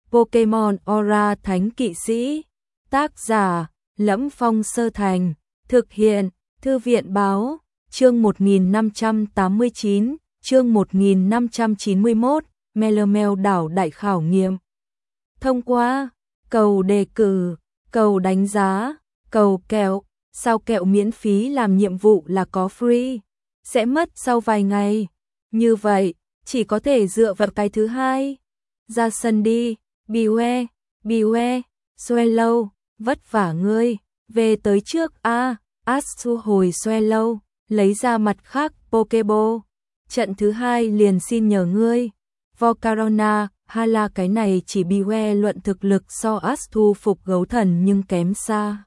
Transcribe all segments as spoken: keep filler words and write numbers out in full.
Pokemon Aura Thánh Kỵ Sĩ. Tác giả: Lẫm Phong Sơ Thành. Thực hiện: Thư viện Báo. Chương một nghìn năm trăm tám mươi chín, chương một nghìn năm trăm chín mươi mốt, Melemel đảo đại khảo nghiệm. Thông qua cầu đề cử, cầu đánh giá, cầu kẹo, sao kẹo miễn phí làm nhiệm vụ là có free, sẽ mất sau vài ngày. Như vậy, chỉ có thể dựa vào cái thứ hai. Ra sân đi, Beware, Beware, Swallow, vất vả ngươi, về tới trước a. Ash thu hồi Swallow, lấy ra mặt khác Pokeball. Trận thứ hai liền xin nhờ ngươi. Volcarona, Hala cái này chỉ Beware luận thực lực so Ash thu phục gấu thần nhưng kém xa.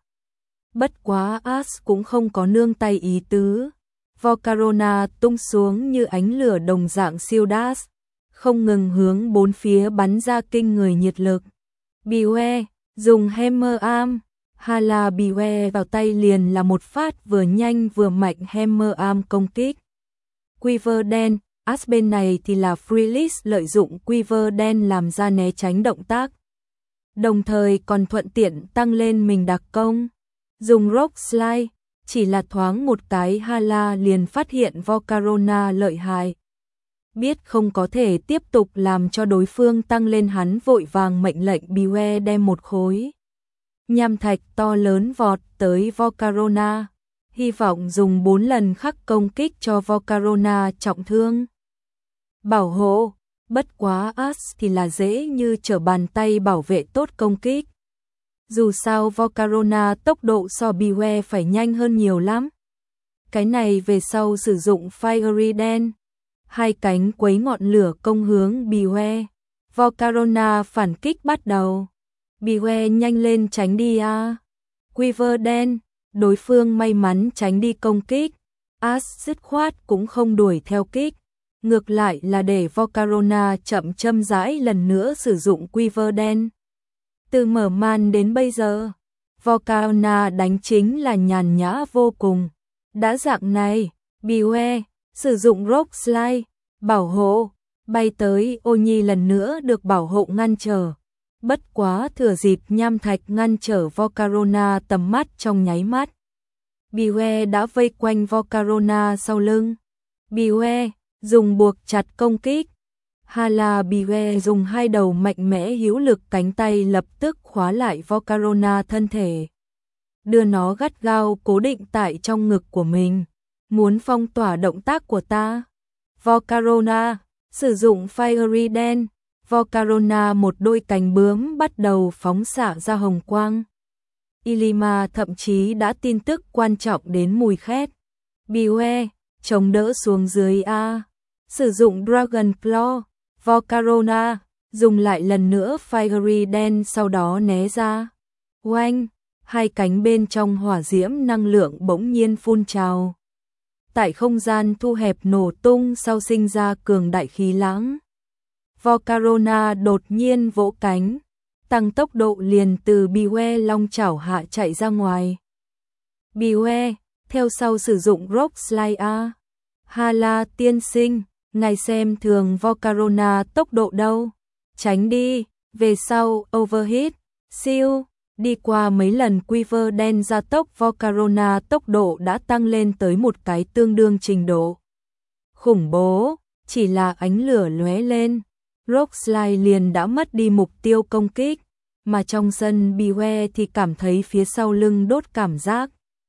Bất quá Ash cũng không có nương tay ý tứ. Volcarona tung xuống như ánh lửa đồng dạng siêu dash, không ngừng hướng bốn phía bắn ra kinh người nhiệt lực. Beware, dùng Hammer Arm. Hala Beware vào tay liền là một phát vừa nhanh vừa mạnh Hammer Arm công kích. Quiver đen, Ash bên này thì là Freelist lợi dụng Quiver đen làm ra né tránh động tác. Đồng thời còn thuận tiện tăng lên mình đặc công. Dùng Rock Slide, chỉ là thoáng một cái Hala liền phát hiện Volcarona lợi hại. Biết không có thể tiếp tục làm cho đối phương tăng lên, hắn vội vàng mệnh lệnh Beware đem một khối nham thạch to lớn vọt tới Volcarona, hy vọng dùng bốn lần khắc công kích cho Volcarona trọng thương. Bảo hộ, bất quá Ash thì là dễ như trở bàn tay bảo vệ tốt công kích. Dù sao Volcarona tốc độ so Beware phải nhanh hơn nhiều lắm. Cái này về sau sử dụng Fiery đen, hai cánh quấy ngọn lửa công hướng Beware. Volcarona phản kích bắt đầu. Beware nhanh lên tránh đi a. À. Quiver đen, đối phương may mắn tránh đi công kích. Ash dứt khoát cũng không đuổi theo kích, ngược lại là để Volcarona chậm châm rãi lần nữa sử dụng Quiver đen. Từ mở màn đến bây giờ, Volcarona đánh chính là nhàn nhã vô cùng. Đã dạng này, Beware sử dụng Rock Slide, bảo hộ, bay tới Ô Nhi lần nữa được bảo hộ ngăn trở. Bất quá thừa dịp nham thạch ngăn trở Volcarona tầm mắt trong nháy mắt. Beware đã vây quanh Volcarona sau lưng. Beware dùng buộc chặt công kích. Hala Beware dùng hai đầu mạnh mẽ hữu lực cánh tay lập tức khóa lại Volcarona thân thể, đưa nó gắt gao cố định tại trong ngực của mình. Muốn phong tỏa động tác của ta. Volcarona sử dụng Fiery đen. Volcarona một đôi cánh bướm bắt đầu phóng xạ ra hồng quang. Ilima thậm chí đã tin tức quan trọng đến mùi khét. Beware chống đỡ xuống dưới a. Sử dụng Dragon Claw. Volcarona dùng lại lần nữa Fiery đen, sau đó né ra. Oanh, hai cánh bên trong hỏa diễm năng lượng bỗng nhiên phun trào. Tại không gian thu hẹp nổ tung sau sinh ra cường đại khí lãng. Volcarona đột nhiên vỗ cánh, tăng tốc độ liền từ Beware long chảo hạ chạy ra ngoài. Beware theo sau sử dụng Rock Slide a. Hala tiên sinh, ngài xem thường Volcarona tốc độ đâu. Tránh đi, về sau Overheat, siêu. Đi qua mấy lần Quiver đen gia tốc, Volcarona tốc độ đã tăng lên tới một cái tương đương trình độ khủng bố, chỉ là ánh lửa lóe lên, Rock Slide liền đã mất đi mục tiêu công kích, mà trong sân Beware thì cảm thấy phía sau lưng đốt cảm giác.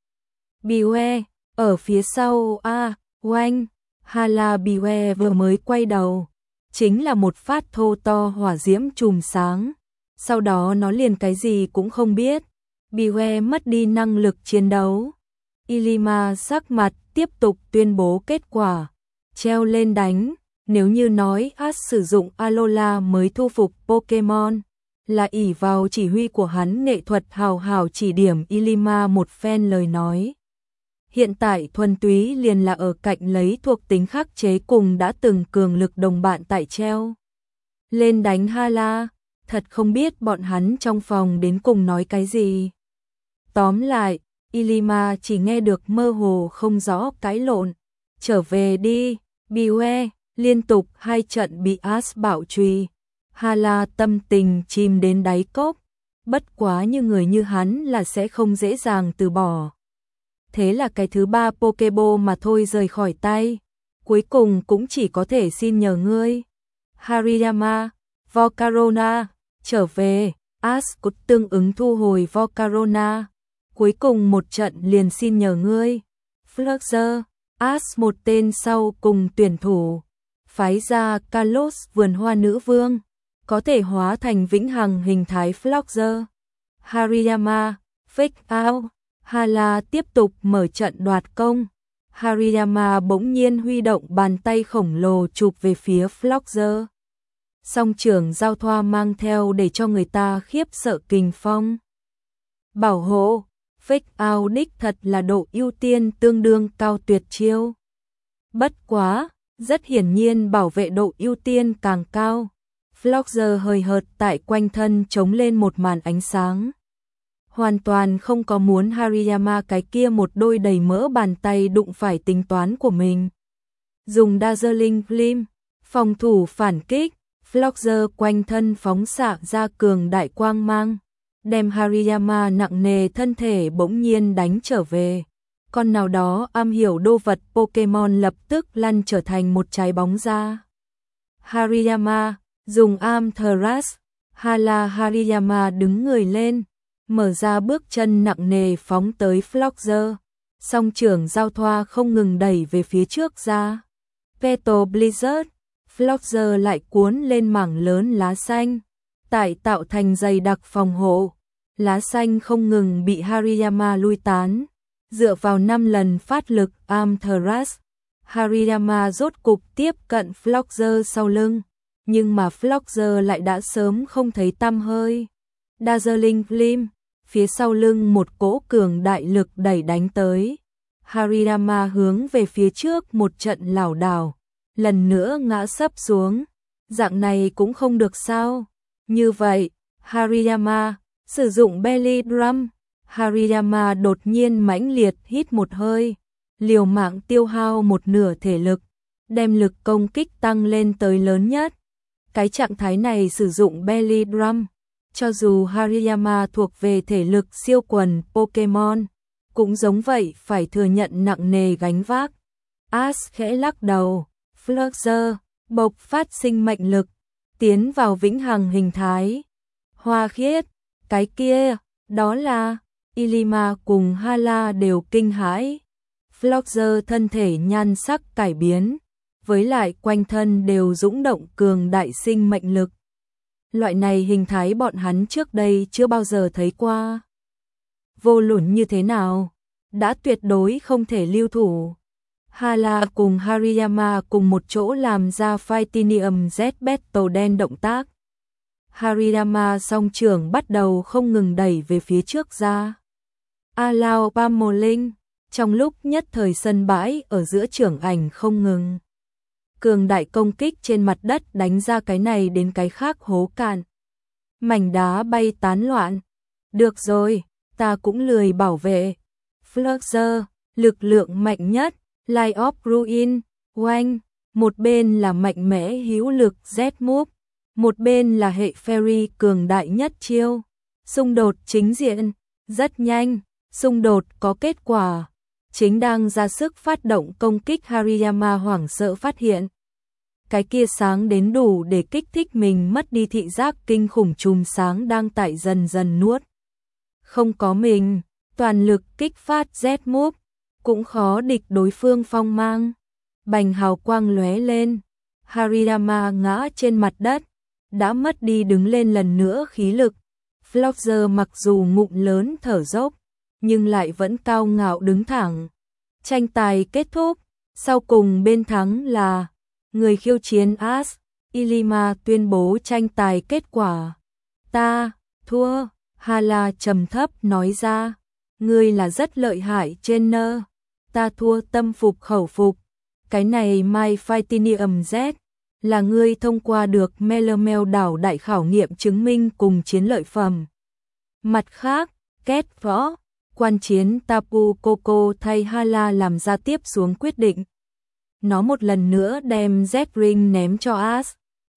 Beware, ở phía sau a, à, oanh, Hala Beware vừa mới quay đầu, chính là một phát thô to hỏa diễm chùm sáng. Sau đó nó liền cái gì cũng không biết. Beware mất đi năng lực chiến đấu. Ilima sắc mặt tiếp tục tuyên bố kết quả. Treo lên đánh. Nếu như nói Ash sử dụng Alola mới thu phục Pokemon, là ỷ vào chỉ huy của hắn nghệ thuật hào hào chỉ điểm Ilima một phen lời nói. Hiện tại thuần túy liền là ở cạnh lấy thuộc tính khắc chế cùng đã từng cường lực đồng bạn tại treo lên đánh Hala. Thật không biết bọn hắn trong phòng đến cùng nói cái gì. Tóm lại, Ilima chỉ nghe được mơ hồ không rõ cãi lộn. Trở về đi, Beware, liên tục hai trận bị Ash bạo truy. Hala tâm tình chìm đến đáy cốc, bất quá như người như hắn là sẽ không dễ dàng từ bỏ. Thế là cái thứ ba Pokeball mà thôi rời khỏi tay, cuối cùng cũng chỉ có thể xin nhờ ngươi. Hariyama, Volcarona, trở về, Ash cũng tương ứng thu hồi Volcarona. Cuối cùng một trận liền xin nhờ ngươi. Fluxer, Ash một tên sau cùng tuyển thủ, phái ra Kalos vườn hoa nữ vương, có thể hóa thành vĩnh hằng hình thái Fluxer. Hariyama, Fake Out, Hala tiếp tục mở trận đoạt công. Hariyama bỗng nhiên huy động bàn tay khổng lồ chụp về phía Fluxer. Song trưởng giao thoa mang theo để cho người ta khiếp sợ kình phong. Bảo hộ, Fake Out đích thật là độ ưu tiên tương đương cao tuyệt chiêu. Bất quá, rất hiển nhiên bảo vệ độ ưu tiên càng cao. Fluxer hời hợt tại quanh thân chống lên một màn ánh sáng. Hoàn toàn không có muốn Hariyama cái kia một đôi đầy mỡ bàn tay đụng phải tính toán của mình. Dùng Dazzling Gleam, phòng thủ phản kích, Fluxer quanh thân phóng xạ ra cường đại quang mang, đem Hariyama nặng nề thân thể bỗng nhiên đánh trở về. Con nào đó am hiểu đô vật Pokemon lập tức lăn trở thành một trái bóng ra. Hariyama, dùng Amethyst, Hala Hariyama đứng người lên, mở ra bước chân nặng nề phóng tới Fluxer, song trưởng giao thoa không ngừng đẩy về phía trước ra. Petal Blizzard, Fluxer lại cuốn lên mảng lớn lá xanh, tại tạo thành dày đặc phòng hộ. Lá xanh không ngừng bị Hariyama lui tán. Dựa vào năm lần phát lực Amethyst, Hariyama rốt cục tiếp cận Fluxer sau lưng, nhưng mà Fluxer lại đã sớm không thấy tăm hơi. Dazzling Gleam, phía sau lưng một cỗ cường đại lực đẩy đánh tới. Hariyama hướng về phía trước một trận lảo đảo, lần nữa ngã sấp xuống. Dạng này cũng không được sao? Như vậy, Hariyama sử dụng Belly Drum. Hariyama đột nhiên mãnh liệt hít một hơi, liều mạng tiêu hao một nửa thể lực, đem lực công kích tăng lên tới lớn nhất. Cái trạng thái này sử dụng Belly Drum, cho dù Hariyama thuộc về thể lực siêu quần Pokemon, cũng giống vậy phải thừa nhận nặng nề gánh vác. Ash khẽ lắc đầu, Fluxer, bộc phát sinh mệnh lực, tiến vào vĩnh hằng hình thái. Hoa khiết, cái kia, đó là... Ilima cùng Hala đều kinh hãi. Fluxer thân thể nhan sắc cải biến, với lại quanh thân đều dũng động cường đại sinh mệnh lực. Loại này hình thái bọn hắn trước đây chưa bao giờ thấy qua. Vô luận như thế nào, đã tuyệt đối không thể lưu thủ. Hala cùng Hariyama cùng một chỗ làm ra Fightinium Z Battle đen động tác. Hariyama song trưởng bắt đầu không ngừng đẩy về phía trước ra. Alao Pamolin, trong lúc nhất thời sân bãi ở giữa trưởng ảnh không ngừng. Cường đại công kích trên mặt đất đánh ra cái này đến cái khác hố cạn. Mảnh đá bay tán loạn. Được rồi, ta cũng lười bảo vệ. Fluxer, lực lượng mạnh nhất, Light of Ruin, oanh. Một bên là mạnh mẽ hữu lực Z-Move, một bên là hệ Fairy cường đại nhất chiêu. Xung đột chính diện, rất nhanh. Xung đột có kết quả, chính đang ra sức phát động công kích Hariyama hoảng sợ phát hiện. Cái kia sáng đến đủ để kích thích mình mất đi thị giác kinh khủng chùm sáng đang tại dần dần nuốt. Không có mình, toàn lực kích phát Z-Move, cũng khó địch đối phương phong mang. Bành hào quang lóe lên, Hariyama ngã trên mặt đất, đã mất đi đứng lên lần nữa khí lực. Fluxer mặc dù ngụm lớn thở dốc, nhưng lại vẫn cao ngạo đứng thẳng. Tranh tài kết thúc, sau cùng bên thắng là người khiêu chiến Ash. Ilima tuyên bố tranh tài kết quả. Ta, thua, Hala trầm thấp nói ra. Ngươi là rất lợi hại trainer. Ta thua tâm phục khẩu phục. Cái này My Fightinium Z là ngươi thông qua được Melemel đảo đại khảo nghiệm chứng minh cùng chiến lợi phẩm. Mặt khác, kết võ, quan chiến Tapu Koko thay Hala làm ra tiếp xuống quyết định. Nó một lần nữa đem Z-Ring ném cho Ash.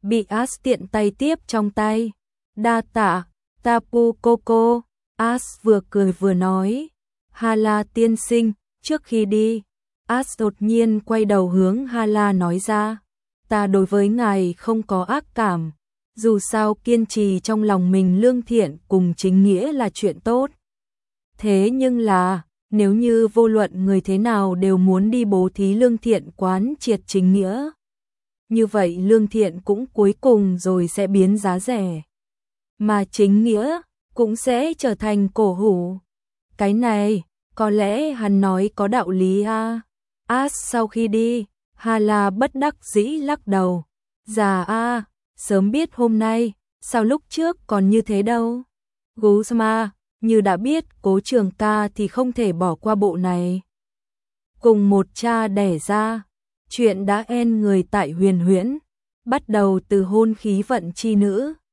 bị As tiện tay tiếp trong tay. Đa tạ, Tapu Koko. As vừa cười vừa nói. Hala tiên sinh, trước khi đi, As đột nhiên quay đầu hướng Hala nói ra. Ta đối với ngài không có ác cảm. Dù sao kiên trì trong lòng mình lương thiện cùng chính nghĩa là chuyện tốt. Thế nhưng là, nếu như vô luận người thế nào đều muốn đi bố thí lương thiện quán triệt chính nghĩa, như vậy lương thiện cũng cuối cùng rồi sẽ biến giá rẻ. Mà chính nghĩa cũng sẽ trở thành cổ hủ. Cái này, có lẽ hắn nói có đạo lý a. As sau khi đi, Hala bất đắc dĩ lắc đầu. Già a, sớm biết hôm nay, sao lúc trước còn như thế đâu. Guzma, như đã biết Cố Trường Ca thì không thể bỏ qua bộ này. Cùng một cha đẻ ra, chuyện đã en người tại Huyền Huyễn, bắt đầu từ hôn khí vận chi nữ.